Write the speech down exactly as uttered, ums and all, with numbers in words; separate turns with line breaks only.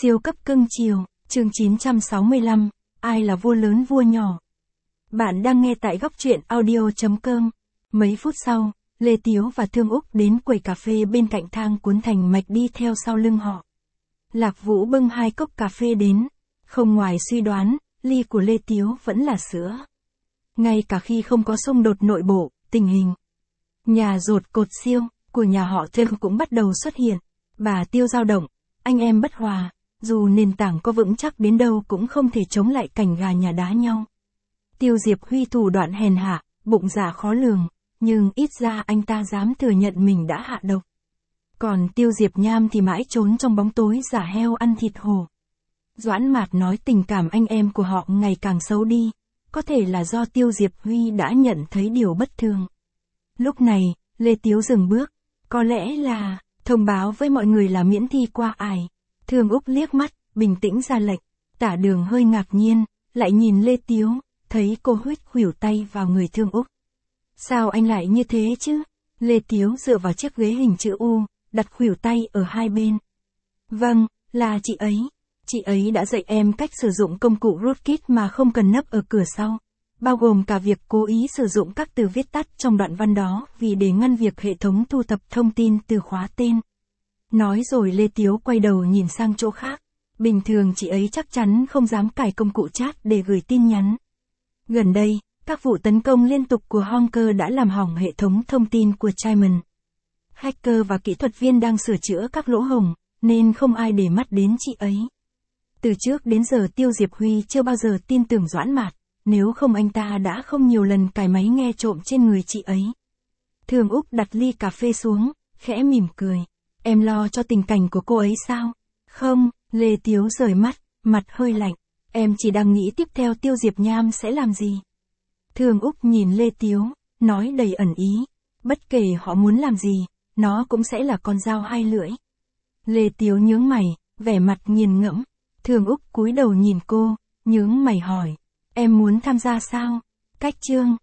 Siêu cấp cưng chiều, chương chín trăm sáu mươi lăm, ai là vua lớn vua nhỏ? Bạn đang nghe tại góc truyện audio.com. Mấy phút sau, Lê Tiếu và Thương Úc đến quầy cà phê bên cạnh thang cuốn thành mạch đi theo sau lưng họ. Lạc Vũ bưng hai cốc cà phê đến. Không ngoài suy đoán, ly của Lê Tiếu vẫn là sữa. Ngay cả khi không có xung đột nội bộ, tình hình nhà rột cột siêu của nhà họ Thương cũng bắt đầu xuất hiện. Bà Tiêu dao động, anh em bất hòa, dù nền tảng có vững chắc đến đâu cũng không thể chống lại cảnh gà nhà đá nhau. Tiêu Diệp Huy thủ đoạn hèn hạ, bụng dạ khó lường, nhưng ít ra anh ta dám thừa nhận mình đã hạ độc. Còn Tiêu Diệp Nham thì mãi trốn trong bóng tối giả heo ăn thịt hổ. Doãn Mạt nói tình cảm anh em của họ ngày càng xấu đi, có thể là do Tiêu Diệp Huy đã nhận thấy điều bất thường. Lúc này, Lê Tiếu dừng bước, có lẽ là thông báo với mọi người là miễn thi qua ải. Thương Úc liếc mắt, bình tĩnh ra lệnh. Tả Đường hơi ngạc nhiên, lại nhìn Lê Tiếu, thấy cô huých khuỷu tay vào người Thương Úc. Sao anh lại như thế chứ? Lê Tiếu dựa vào chiếc ghế hình chữ U, đặt khuỷu tay ở hai bên. Vâng, là chị ấy. Chị ấy đã dạy em cách sử dụng công cụ rootkit mà không cần nấp ở cửa sau. Bao gồm cả việc cố ý sử dụng các từ viết tắt trong đoạn văn đó vì để ngăn việc hệ thống thu thập thông tin từ khóa tên. Nói rồi Lê Tiếu quay đầu nhìn sang chỗ khác. Bình thường chị ấy chắc chắn không dám cài công cụ chat để gửi tin nhắn. Gần đây, các vụ tấn công liên tục của hacker đã làm hỏng hệ thống thông tin của Chaiman. Hacker và kỹ thuật viên đang sửa chữa các lỗ hổng, nên không ai để mắt đến chị ấy. Từ trước đến giờ Tiêu Diệp Huy chưa bao giờ tin tưởng Doãn Mạt, nếu không anh ta đã không nhiều lần cài máy nghe trộm trên người chị ấy. Thương Úc đặt ly cà phê xuống, khẽ mỉm cười. Em lo cho tình cảnh của cô ấy sao? Không, Lê Tiếu rời mắt, mặt hơi lạnh. Em chỉ đang nghĩ tiếp theo Tiêu Diệp Nham sẽ làm gì. Thương Úc nhìn Lê Tiếu, nói đầy ẩn ý. Bất kể họ muốn làm gì, nó cũng sẽ là con dao hai lưỡi. Lê Tiếu nhướng mày, vẻ mặt nghiền ngẫm. Thương Úc cúi đầu nhìn cô, nhướng mày hỏi. Em muốn tham gia sao? Cách chương.